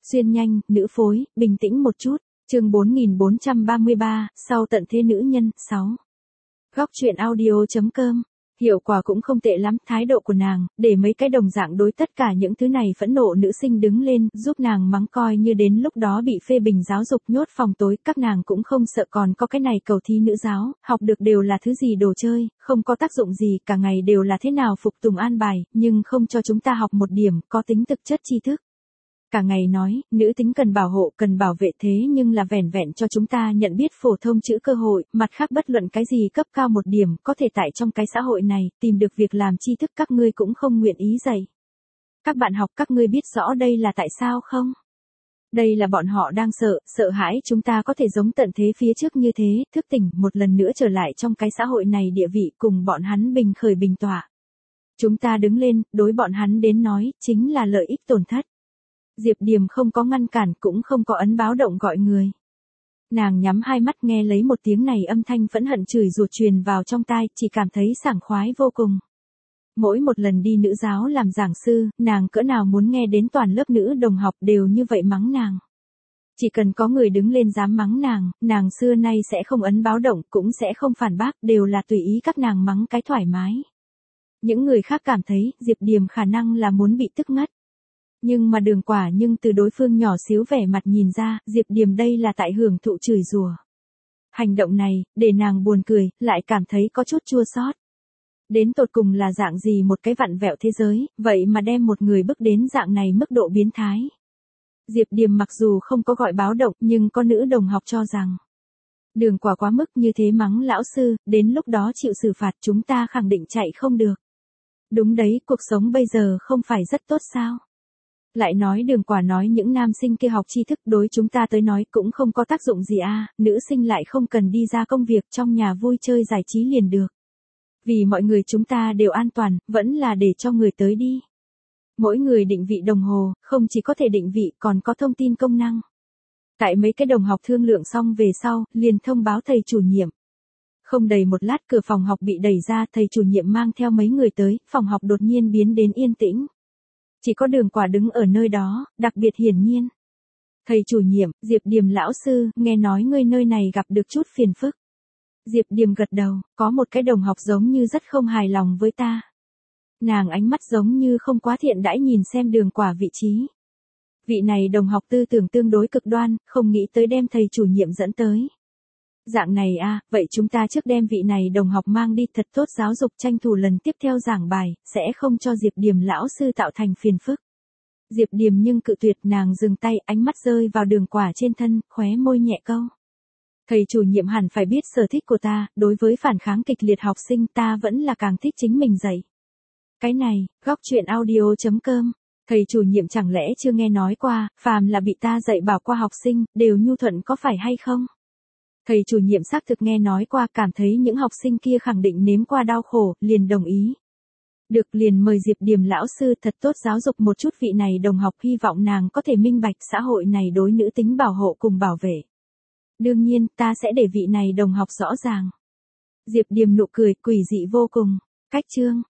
Xuyên nhanh, nữ phối, bình tĩnh một chút. Chương 4433, sau tận thế nữ nhân, 6. Góc truyện audio.com. Hiệu quả cũng không tệ lắm, thái độ của nàng, để mấy cái đồng dạng đối tất cả những thứ này phẫn nộ nữ sinh đứng lên, giúp nàng mắng coi như đến lúc đó bị phê bình giáo dục nhốt phòng tối, các nàng cũng không sợ còn có cái này cầu thi nữ giáo, học được đều là thứ gì đồ chơi, không có tác dụng gì, cả ngày đều là thế nào phục tùng an bài, nhưng không cho chúng ta học một điểm, có tính thực chất tri thức. Cả ngày nói, nữ tính cần bảo hộ, cần bảo vệ thế nhưng là vẻn vẹn cho chúng ta nhận biết phổ thông chữ cơ hội, mặt khác bất luận cái gì cấp cao một điểm, có thể tại trong cái xã hội này, tìm được việc làm tri thức các ngươi cũng không nguyện ý dạy. Các bạn học các ngươi biết rõ đây là tại sao không? Đây là bọn họ đang sợ hãi chúng ta có thể giống tận thế phía trước như thế, thức tỉnh, một lần nữa trở lại trong cái xã hội này địa vị cùng bọn hắn bình khởi bình tọa. Chúng ta đứng lên, đối bọn hắn đến nói, chính là lợi ích tổn thất. Diệp Điềm không có ngăn cản cũng không có ấn báo động gọi người. Nàng nhắm hai mắt nghe lấy một tiếng này âm thanh phẫn hận chửi rủa truyền vào trong tai, chỉ cảm thấy sảng khoái vô cùng. Mỗi một lần đi nữ giáo làm giảng sư, nàng cỡ nào muốn nghe đến toàn lớp nữ đồng học đều như vậy mắng nàng. Chỉ cần có người đứng lên dám mắng nàng xưa nay sẽ không ấn báo động cũng sẽ không phản bác, đều là tùy ý các nàng mắng cái thoải mái. Những người khác cảm thấy Diệp Điềm khả năng là muốn bị tức ngất. Nhưng mà Đường Quả nhưng từ đối phương nhỏ xíu vẻ mặt nhìn ra, Diệp Điềm đây là tại hưởng thụ chửi rủa. Hành động này, để nàng buồn cười, lại cảm thấy có chút chua xót. Đến tột cùng là dạng gì một cái vặn vẹo thế giới, vậy mà đem một người bước đến dạng này mức độ biến thái. Diệp Điềm mặc dù không có gọi báo động nhưng có nữ đồng học cho rằng. Đường Quả quá mức như thế mắng lão sư, đến lúc đó chịu xử phạt chúng ta khẳng định chạy không được. Đúng đấy, cuộc sống bây giờ không phải rất tốt sao? Lại nói Đường Quả nói những nam sinh kia học tri thức đối chúng ta tới nói cũng không có tác dụng gì à, nữ sinh lại không cần đi ra công việc trong nhà vui chơi giải trí liền được. Vì mọi người chúng ta đều an toàn, vẫn là để cho người tới đi. Mỗi người định vị đồng hồ, không chỉ có thể định vị còn có thông tin công năng. Tại mấy cái đồng học thương lượng xong về sau, liền thông báo thầy chủ nhiệm. Không đầy một lát cửa phòng học bị đẩy ra, thầy chủ nhiệm mang theo mấy người tới, phòng học đột nhiên biến đến yên tĩnh. Chỉ có Đường Quả đứng ở nơi đó, đặc biệt hiển nhiên. Thầy chủ nhiệm, Diệp Điềm lão sư, nghe nói ngươi nơi này gặp được chút phiền phức. Diệp Điềm gật đầu, có một cái đồng học giống như rất không hài lòng với ta. Nàng ánh mắt giống như không quá thiện đãi nhìn xem Đường Quả vị trí. Vị này đồng học tư tưởng tương đối cực đoan, không nghĩ tới đem thầy chủ nhiệm dẫn tới. Dạng này à, vậy chúng ta trước đem vị này đồng học mang đi thật tốt giáo dục tranh thủ lần tiếp theo giảng bài, sẽ không cho Diệp Điềm lão sư tạo thành phiền phức. Diệp Điềm nhưng cự tuyệt, nàng dừng tay, ánh mắt rơi vào Đường Quả trên thân, khóe môi nhẹ câu. Thầy chủ nhiệm hẳn phải biết sở thích của ta, đối với phản kháng kịch liệt học sinh ta vẫn là càng thích chính mình dạy. Cái này, góc truyện audio.com. Thầy chủ nhiệm chẳng lẽ chưa nghe nói qua, phàm là bị ta dạy bảo qua học sinh, đều nhu thuận có phải hay không? Thầy chủ nhiệm xác thực nghe nói qua, cảm thấy những học sinh kia khẳng định nếm qua đau khổ, liền đồng ý. Được, liền mời Diệp Điềm lão sư thật tốt giáo dục một chút vị này đồng học, hy vọng nàng có thể minh bạch xã hội này đối nữ tính bảo hộ cùng bảo vệ. Đương nhiên, ta sẽ để vị này đồng học rõ ràng. Diệp Điềm nụ cười, quỷ dị vô cùng. Cách chương.